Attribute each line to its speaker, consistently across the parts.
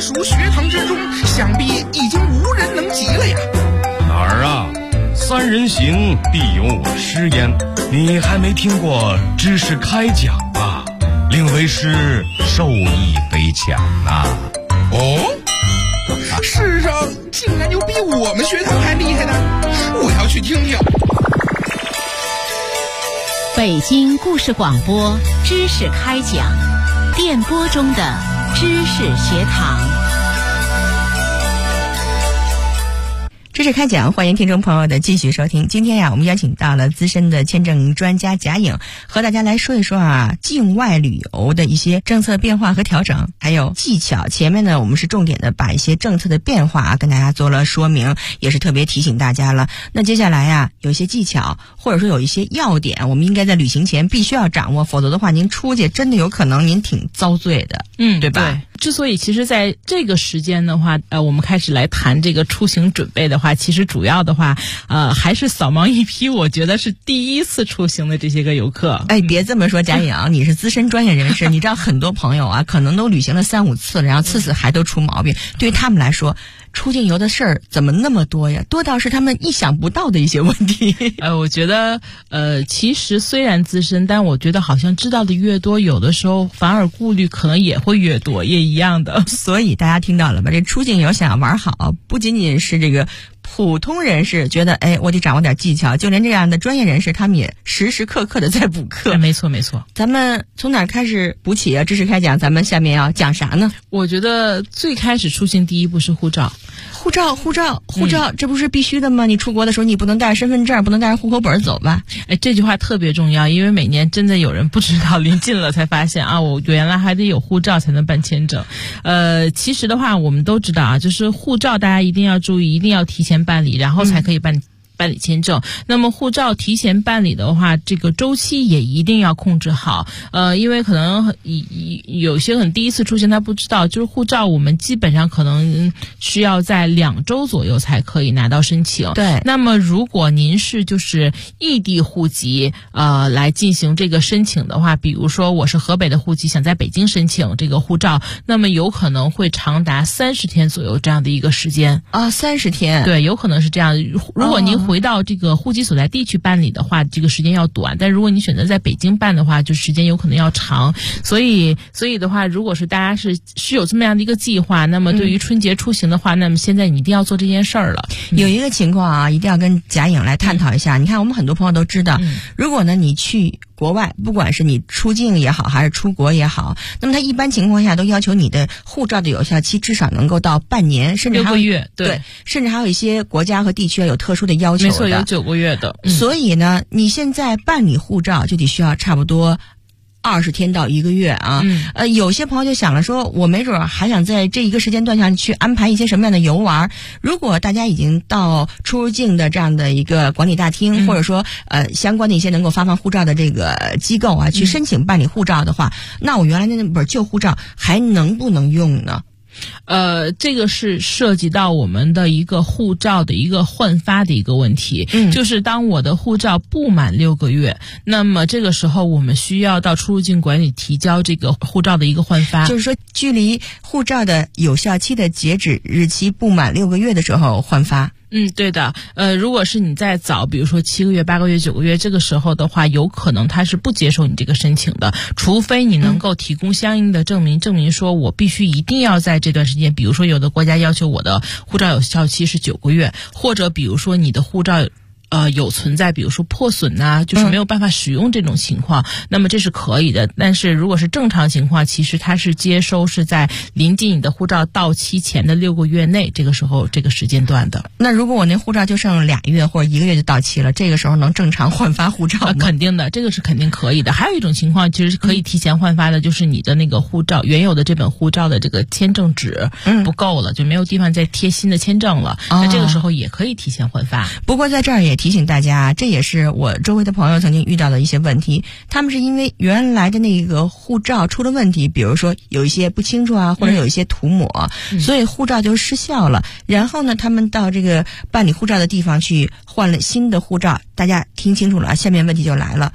Speaker 1: 属学堂之中，想必已经无人能及了呀。
Speaker 2: 哪儿啊？三人行必有我师焉，你还没听过知识开讲吧？令为师受益匪浅呐。
Speaker 1: 哦，世上竟然有比我们学堂还厉害的，我要去听听。
Speaker 3: 北京故事广播知识开讲，电波中的知识学堂。
Speaker 4: 知识开讲，欢迎听众朋友的继续收听。今天呀，我们邀请到了资深的签证专家贾颖，和大家来说一说境外旅游的一些政策变化和调整，还有技巧。前面呢，我们是重点的把一些政策的变化跟大家做了说明，也是特别提醒大家了。那接下来有一些技巧，或者说有一些要点，我们应该在旅行前必须要掌握，否则的话，您出去真的有可能您挺遭罪的，对吧？
Speaker 5: 对。之所以其实在这个时间的话，我们开始来谈这个出行准备的话，其实主要的话，还是扫盲一批我觉得是第一次出行的这些个游客。
Speaker 4: 哎，别这么说，贾颖，你是资深专业人士，你知道很多朋友可能都旅行了3、5次了，然后次还都出毛病。对于他们来说，出境游的事儿怎么那么多呀？多到是他们意想不到的一些问题。
Speaker 5: 我觉得其实虽然资深，但我觉得好像知道的越多，有的时候反而顾虑可能也会越多，也一样的。
Speaker 4: 所以大家听到了吧？这出境游想要玩好，不仅仅是这个普通人士觉得我得掌握点技巧，就连这样的专业人士，他们也时时刻刻的在补课。
Speaker 5: 没错没错。
Speaker 4: 咱们从哪儿开始补起啊？知识开讲，咱们下面要讲啥呢？
Speaker 5: 我觉得最开始出行第一步是护照。
Speaker 4: 护照，这不是必须的吗？你出国的时候，你不能带着身份证，不能带着户口本走吧？
Speaker 5: 这句话特别重要，因为每年真的有人不知道，临近了才发现我原来还得有护照才能办签证。其实的话，我们都知道就是护照大家一定要注意，一定要提前办理，然后才可以办理签证。那么护照提前办理的话，这个周期也一定要控制好。因为可能有些人第一次出行他不知道，就是护照我们基本上可能需要在2周左右才可以拿到申请。
Speaker 4: 对。
Speaker 5: 那么如果您是就是异地户籍来进行这个申请的话，比如说我是河北的户籍，想在北京申请这个护照，那么有可能会长达30天左右这样的一个时间。
Speaker 4: 30天。
Speaker 5: 对，有可能是这样。如果您回到这个户籍所在地去办理的话，这个时间要短，但如果你选择在北京办的话，就时间有可能要长。所以的话，如果是大家是有这么样的一个计划，那么对于春节出行的话，那么现在你一定要做这件事儿了。
Speaker 4: 有一个情况一定要跟贾颖来探讨一下。你看我们很多朋友都知道，如果呢你去国外，不管是你出境也好还是出国也好，那么它一般情况下都要求你的护照的有效期至少能够到半年，甚至
Speaker 5: 6个月。
Speaker 4: 对，甚至还有一些国家和地区有特殊的要求的。
Speaker 5: 没错，有9个月的。
Speaker 4: 所以呢，你现在办理护照就得需要差不多20天到1个月有些朋友就想了说，我没准还想在这一个时间段上去安排一些什么样的游玩。如果大家已经到出入境的这样的一个管理大厅，或者说相关的一些能够发放护照的这个机构去申请办理护照的话，那我原来那本旧护照还能不能用呢？
Speaker 5: 这个是涉及到我们的一个护照的一个换发的一个问题。就是当我的护照不满6个月，那么这个时候我们需要到出入境管理提交这个护照的一个换发。
Speaker 4: 就是说，距离护照的有效期的截止日期不满6个月的时候换发。
Speaker 5: 对的。如果是你在早，比如说7个月、8个月、9个月，这个时候的话，有可能他是不接受你这个申请的，除非你能够提供相应的证明，证明说我必须一定要在这段时间，比如说有的国家要求我的护照有效期是9个月，或者比如说你的护照有存在比如说破损就是没有办法使用这种情况，那么这是可以的。但是如果是正常情况，其实它是接收是在临近你的护照到期前的6个月内，这个时候这个时间段的。
Speaker 4: 那如果我那护照就剩2月或者1个月就到期了，这个时候能正常换发护照吗？
Speaker 5: 肯定的，这个是肯定可以的。还有一种情况其实可以提前换发的，就是你的那个护照原有的这本护照的这个签证纸不够了，就没有地方再贴新的签证了，那这个时候也可以提前换发。
Speaker 4: 不过在这儿也提醒大家，这也是我周围的朋友曾经遇到的一些问题。他们是因为原来的那个护照出了问题，比如说有一些不清楚或者有一些涂抹，所以护照就失效了。然后呢，他们到这个办理护照的地方去换了新的护照。大家听清楚了，下面问题就来了。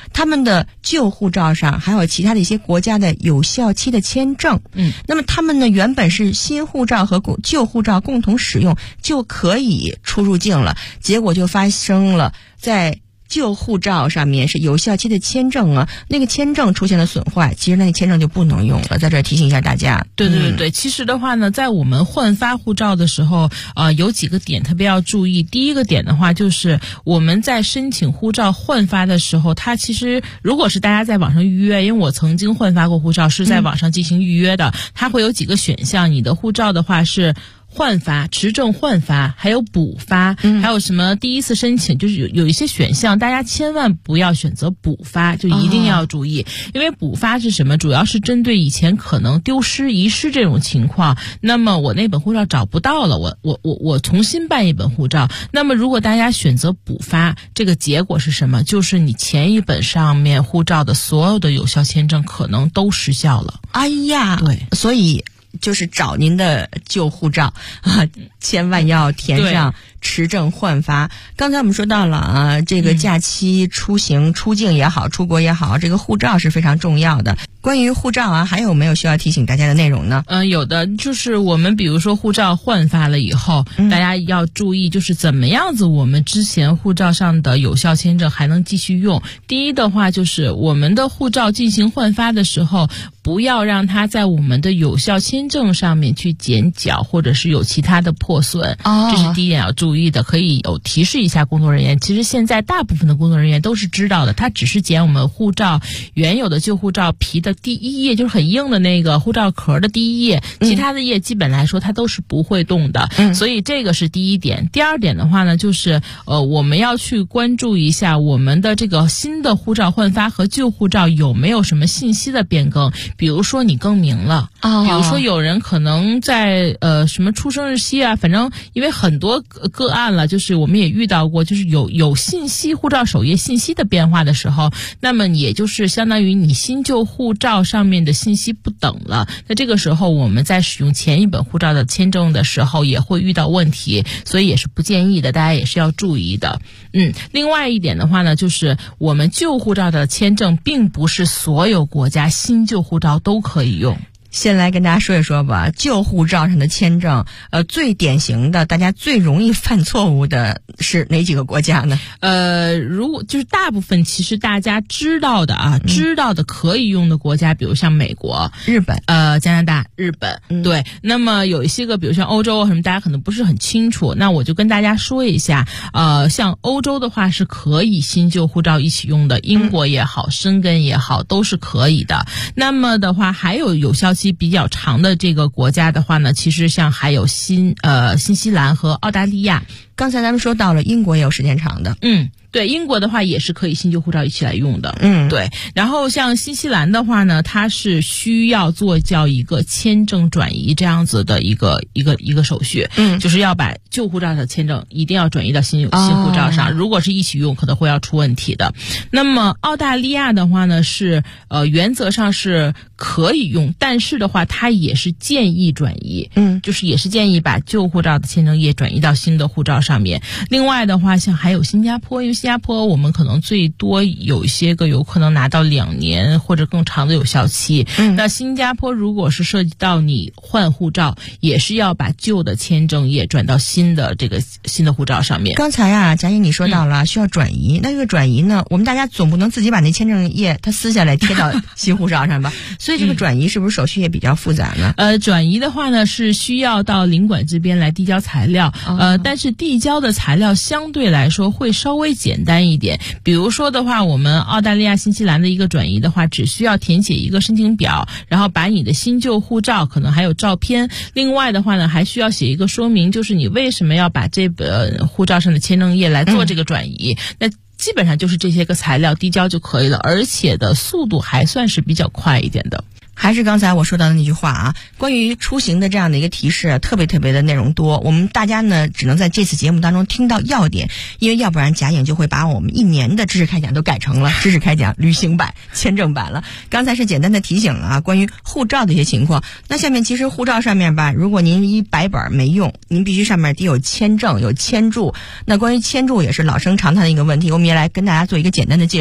Speaker 4: 他们的旧护照上还有其他的一些国家的有效期的签证。那么他们呢原本是新护照和旧护照共同使用就可以出入境了，结果就发生了在旧护照上面是有效期的签证啊，那个签证出现了损坏，其实那个签证就不能用了。在这儿提醒一下大家。
Speaker 5: 对，其实的话呢，在我们换发护照的时候，有几个点特别要注意。第一个点的话，就是我们在申请护照换发的时候，它其实如果是大家在网上预约，因为我曾经换发过护照，是在网上进行预约的，它会有几个选项。你的护照的话是换发、持证换发，还有补发，还有什么第一次申请，就是有一些选项，大家千万不要选择补发，就一定要注意，因为补发是什么？主要是针对以前可能丢失、遗失这种情况。那么我那本护照找不到了，我重新办一本护照。那么如果大家选择补发，这个结果是什么？就是你前一本上面护照的所有的有效签证可能都失效了。
Speaker 4: 哎呀，
Speaker 5: 对，
Speaker 4: 所以就是找您的旧护照啊，千万要填上持证换发。刚才我们说到了啊，这个假期出行、出境也好，出国也好，这个护照是非常重要的。关于护照啊，还有没有需要提醒大家的内容呢？
Speaker 5: 有的，就是我们比如说护照换发了以后，大家要注意，就是怎么样子我们之前护照上的有效签证还能继续用。第一的话，就是我们的护照进行换发的时候，不要让它在我们的有效签证上面去剪角，或者是有其他的破损。这是第一点要注意的，可以有提示一下工作人员。其实现在大部分的工作人员都是知道的，他只是剪我们护照原有的旧护照皮的第一页，就是很硬的那个护照壳的第一页，其他的页基本来说它都是不会动的。所以这个是第一点。第二点的话呢，就是我们要去关注一下我们的这个新的护照换发和旧护照有没有什么信息的变更。比如说你更名了，比如说有人可能在什么出生日期啊，反正因为很多个案了，就是我们也遇到过，就是有信息护照首页信息的变化的时候，那么也就是相当于你新旧护照上面的信息不等了。那这个时候我们在使用前一本护照的签证的时候也会遇到问题，所以也是不建议的，大家也是要注意的。另外一点的话呢，就是我们旧护照的签证并不是所有国家新旧护照都可以用。
Speaker 4: 先来跟大家说一说吧，旧护照上的签证，最典型的，大家最容易犯错误的是哪几个国家呢？
Speaker 5: 如果就是大部分其实大家知道的知道的可以用的国家，比如像美国、
Speaker 4: 日本、
Speaker 5: 加拿大、日本，对。那么有一些个，比如像欧洲什么，大家可能不是很清楚，那我就跟大家说一下，像欧洲的话是可以新旧护照一起用的，英国也好，申根也好，都是可以的。那么的话，还有有效期比较长的这个国家的话呢，其实像还有新西兰和澳大利亚。
Speaker 4: 刚才咱们说到了英国也有时间长的，
Speaker 5: 对，英国的话也是可以新旧护照一起来用的，对。然后像新西兰的话呢，它是需要做叫一个签证转移这样子的一个手续，就是要把旧护照的签证一定要转移到新护照上，如果是一起用可能会要出问题的。那么澳大利亚的话呢，是原则上是可以用，但是的话它也是建议转移，就是也是建议把旧护照的签证页转移到新的护照上面。另外的话，像还有新加坡，因为新加坡我们可能最多有一些个有可能拿到2年或者更长的有效期，那新加坡如果是涉及到你换护照，也是要把旧的签证页转到新的护照上面。
Speaker 4: 刚才啊，贾颖你说到了需要转移，那这个转移呢，我们大家总不能自己把那签证页它撕下来贴到新护照上吧？所以这个转移是不是手续也比较复杂呢？
Speaker 5: 转移的话呢，是需要到领馆这边来递交材料，但是递交的材料相对来说会稍微简单一点。比如说的话，我们澳大利亚、新西兰的一个转移的话，只需要填写一个申请表，然后把你的新旧护照可能还有照片，另外的话呢，还需要写一个说明，就是你为什么要把这本护照上的签证页来做这个转移。那基本上就是这些个材料递交就可以了，而且的速度还算是比较快一点的。
Speaker 4: 还是刚才我说到的那句话啊，关于出行的这样的一个提示，特别的内容多，我们大家呢只能在这次节目当中听到要点，因为要不然贾颖就会把我们1年的知识开讲都改成了知识开讲旅行版、签证版了。刚才是简单的提醒了啊，关于护照的一些情况。那下面其实护照上面吧，如果您一白本没用，您必须上面得有签证、有签注。那关于签注也是老生常谈的一个问题，我们也来跟大家做一个简单的介绍。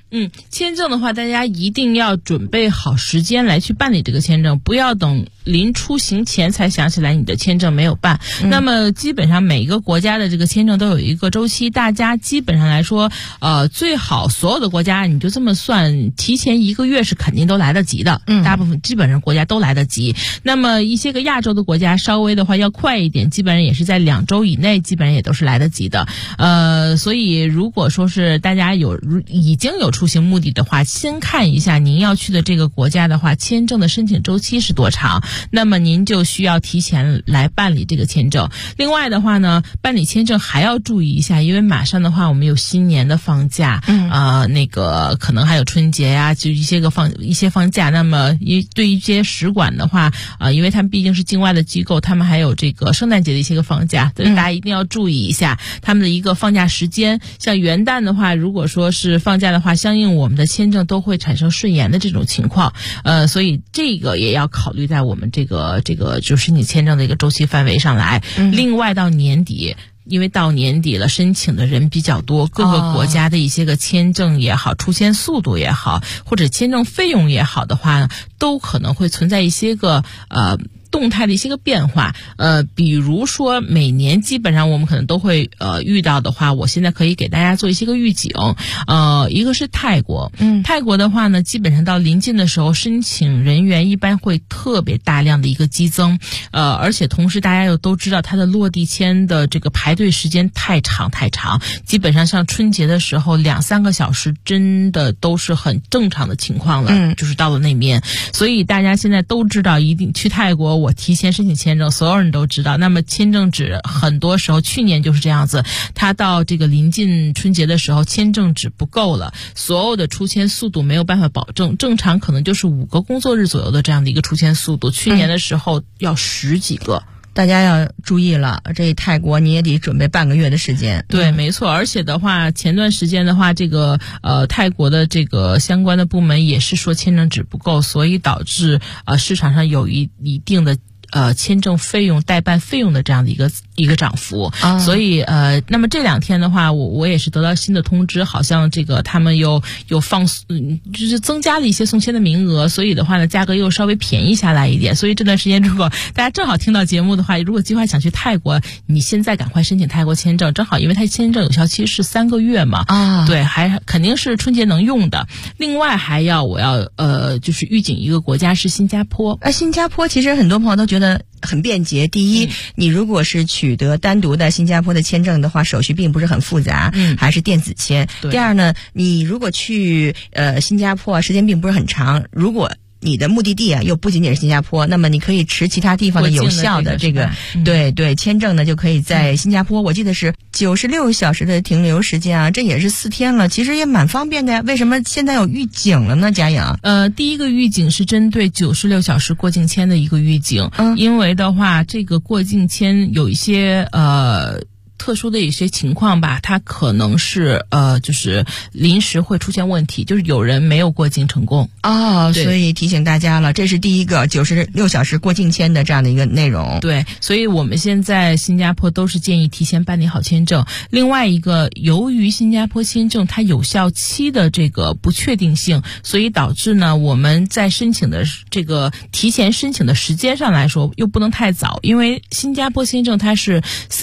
Speaker 5: 签证的话，大家一定要准备好时间来去办理这个签证，不要等临出行前才想起来你的签证没有办。那么基本上每个国家的这个签证都有一个周期，大家基本上来说，最好所有的国家你就这么算，提前1个月是肯定都来得及的。大部分基本上国家都来得及。那么一些个亚洲的国家稍微的话要快一点，基本上也是在2周以内，基本上也都是来得及的。所以如果说是大家已经有出行目的的话，先看一下您要去的这个国家的话，签证的申请周期是多长，那么您就需要提前来办理这个签证。另外的话呢，办理签证还要注意一下，因为马上的话我们有新年的放假，那个可能还有春节呀，就一些放假。那么对于一些使馆的话，因为他们毕竟是境外的机构，他们还有这个圣诞节的一些个放假，所以大家一定要注意一下他们的一个放假时间。像元旦的话，如果说是放假的话，相应我们的签证都会产生顺延的这种情况，所以这个也要考虑在我们这个就是你签证的一个周期范围上来。另外到年底，因为到年底了，申请的人比较多，各个国家的一些个签证也好，出签速度也好，或者签证费用也好的话，都可能会存在一些个动态的一些个变化。比如说每年基本上我们可能都会遇到的话，我现在可以给大家做一些个预警。一个是泰国，泰国的话呢，基本上到临近的时候，申请人员一般会特别大量的一个激增，而且同时大家又都知道它的落地签的这个排队时间太长，基本上像春节的时候2-3个小时真的都是很正常的情况了，就是到了那边。所以大家现在都知道，一定去泰国我提前申请签证，所有人都知道。那么签证纸很多时候去年就是这样子，他到这个临近春节的时候，签证纸不够了，所有的出签速度没有办法保证，正常可能就是5个工作日左右的这样的一个出签速度，去年的时候要10几个。
Speaker 4: 大家要注意了，这泰国你也得准备半个月的时间。
Speaker 5: 对，没错。而且的话，前段时间的话，这个泰国的这个相关的部门也是说签证纸不够，所以导致市场上有一定的签证费用、代办费用的这样的一个涨幅。所以那么这2天的话，我也是得到新的通知，好像这个他们又就是增加了一些送签的名额，所以的话呢，价格又稍微便宜下来一点。所以这段时间如果大家正好听到节目的话，如果计划想去泰国，你现在赶快申请泰国签证，正好因为它签证有效期是3个月嘛，对，还肯定是春节能用的。另外我要就是预警一个国家是新加坡。
Speaker 4: 新加坡其实很多朋友都觉得很便捷。第一，你如果是取得单独的新加坡的签证的话，手续并不是很复杂，还是电子签。第二呢，你如果去新加坡时间并不是很长，如果你的目的地又不仅仅是新加坡，那么你可以持其他地方的有效的这个对签证呢，就可以在新加坡，我记得是96小时的停留时间这也是4天了，其实也蛮方便的呀。为什么现在有预警了呢，佳颖？
Speaker 5: 第一个预警是针对96小时过境签的一个预警，因为的话，这个过境签有一些特殊的一些情况吧，它可能是就是临时会出现问题，就是有人没有过境成功
Speaker 4: 所以提醒大家了，这是第一个96小时过境签的这样的一个内容。
Speaker 5: 对，所以我们现在新加坡都是建议提前办理好签证。另外一个，由于新加坡签证它有效期的这个不确定性，所以导致呢我们在申请的这个提前申请的时间上来说又不能太早，因为新加坡签证它是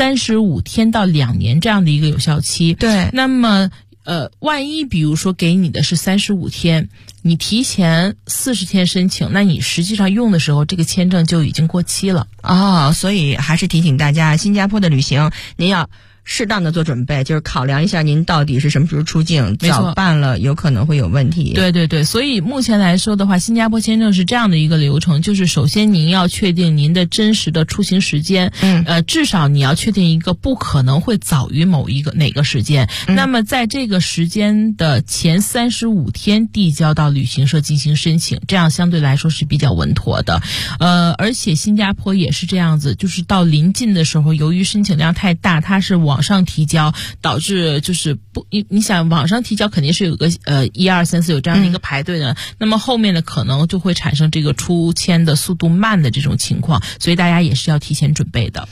Speaker 5: 35天到2年这样的一个有效期。
Speaker 4: 对，
Speaker 5: 那么万一比如说给你的是35天，你提前40天申请，那你实际上用的时候这个签证就已经过期了。
Speaker 4: 所以还是提醒大家，新加坡的旅行您要适当的做准备，就是考量一下您到底是什么时候出境，早办了有可能会有问题。
Speaker 5: 对，所以目前来说的话，新加坡签证是这样的一个流程，就是首先您要确定您的真实的出行时间，至少你要确定一个不可能会早于哪个时间，那么在这个时间的前35天递交到旅行社进行申请，这样相对来说是比较稳妥的。而且新加坡也是这样子，就是到临近的时候，由于申请量太大，它是网上提交，导致就是你想网上提交肯定是有个1、2、3、4有这样的一个排队的，那么后面的可能就会产生这个出签的速度慢的这种情况，所以大家也是要提前准备的。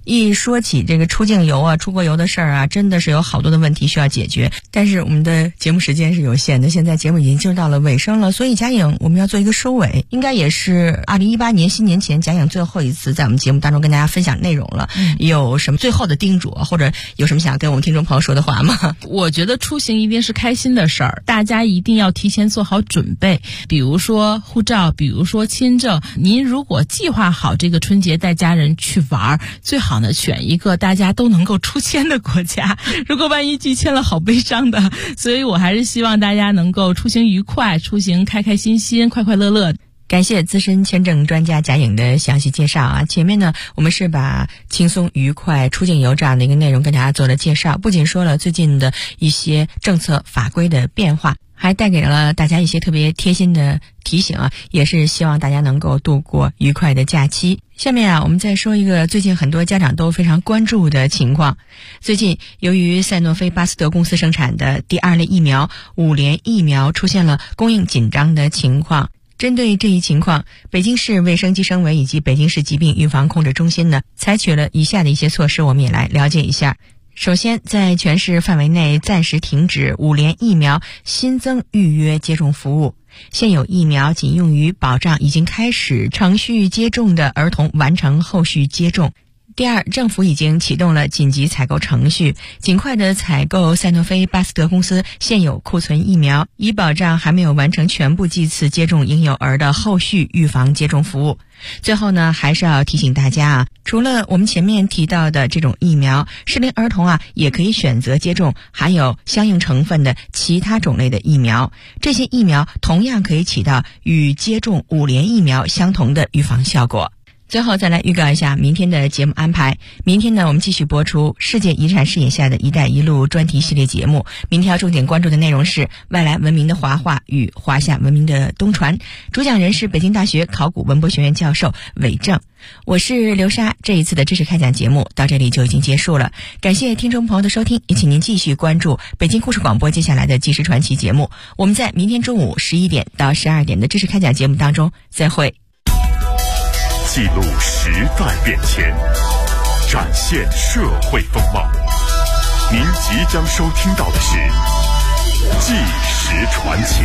Speaker 4: 一说起这个出境游啊、出国游的事儿啊，真的是有好多的问题需要解决。但是我们的节目时间是有限的，现在节目已经进入到了尾声了，所以贾颖我们要做一个收尾，应该也是2018年新年前贾颖最后一次在我们节目当中跟大家分享内容了。有什么最后的叮嘱，或者有什么想要跟我们听众朋友说的话吗？
Speaker 5: 我觉得出行一定是开心的事儿，大家一定要提前做好准备，比如说护照，比如说签证。您如果计划好这个春节带家人去玩，最好呢选一个大家都能够出签的国家，如果万一拒签了，好悲伤的。所以我还是希望大家能够出行愉快，出行开开心心，快快乐乐。
Speaker 4: 感谢资深签证专家贾颖的详细介绍啊！前面呢，我们是把轻松愉快出境游这样的一个内容跟大家做了介绍，不仅说了最近的一些政策法规的变化，还带给了大家一些特别贴心的提醒啊，也是希望大家能够度过愉快的假期。下面啊，我们再说一个最近很多家长都非常关注的情况。最近由于赛诺菲巴斯德公司生产的第二类疫苗5联疫苗出现了供应紧张的情况。针对这一情况，北京市卫生计生委以及北京市疾病预防控制中心呢，采取了以下的一些措施，我们也来了解一下。首先，在全市范围内暂时停止5联疫苗新增预约接种服务，现有疫苗仅用于保障已经开始程序接种的儿童完成后续接种。第二，政府已经启动了紧急采购程序，尽快的采购赛诺菲巴斯德公司现有库存疫苗，以保障还没有完成全部剂次接种婴幼儿的后续预防接种服务。最后呢，还是要提醒大家啊，除了我们前面提到的这种疫苗，适龄儿童啊也可以选择接种含有相应成分的其他种类的疫苗，这些疫苗同样可以起到与接种5联疫苗相同的预防效果。最后再来预告一下明天的节目安排。明天呢，我们继续播出世界遗产视野下的一带一路专题系列节目。明天要重点关注的内容是外来文明的华化与华夏文明的东传，主讲人是北京大学考古文博学院教授韦正。我是刘莎，这一次的知识开讲节目到这里就已经结束了，感谢听众朋友的收听，也请您继续关注北京故事广播接下来的纪实传奇节目。我们在明天中午11点到12点的知识开讲节目当中再会。
Speaker 6: 记录时代变迁，展现社会风貌。您即将收听到的是《纪实传奇》。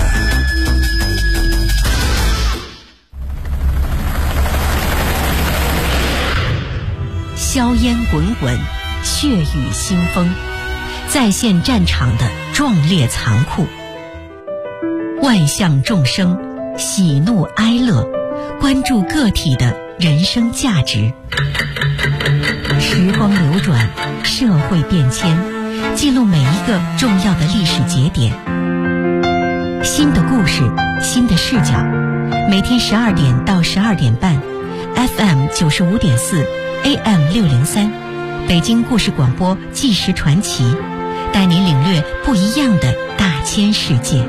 Speaker 3: 硝烟滚滚，血雨腥风，再现战场的壮烈残酷。万象众生，喜怒哀乐，关注个体的人生价值。时光流转，社会变迁，记录每一个重要的历史节点。新的故事，新的视角，每天12点到12点半 FM 95.4 AM 603，北京故事广播纪实传奇，带您领略不一样的大千世界。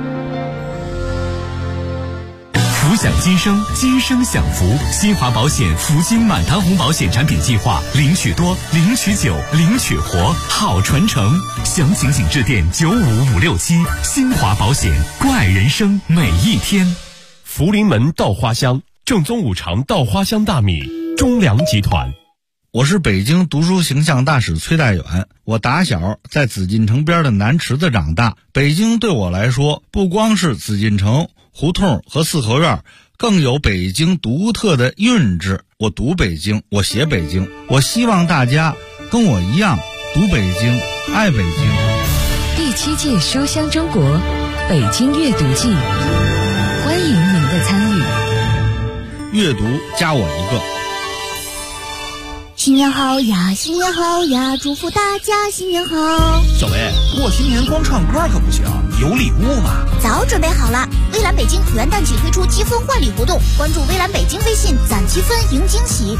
Speaker 7: 福享今生，今生享福。新华保险福金满堂红保险产品计划，领取多，领取久，领取活，好传承。详情请致电95567。新华保险，关爱人生每一天。
Speaker 6: 福临门稻花香，正宗五常稻花香大米，中粮集团。
Speaker 8: 我是北京读书形象大使崔代远，我打小在紫禁城边的南池子长大。北京对我来说，不光是紫禁城、胡同和四合院，更有北京独特的韵致。我读北京，我写北京，我希望大家跟我一样读北京，爱北京。
Speaker 9: 第7届书香中国北京阅读季，欢迎您的参与。
Speaker 8: 阅读加我一个。
Speaker 10: 新年好呀，新年好呀，祝福大家新年好。
Speaker 1: 小薇，过新年光唱歌可不行，有礼物吗？
Speaker 10: 早准备好了，蔚蓝北京元旦起推出积分换礼活动，关注蔚蓝北京微信攒积分赢惊喜。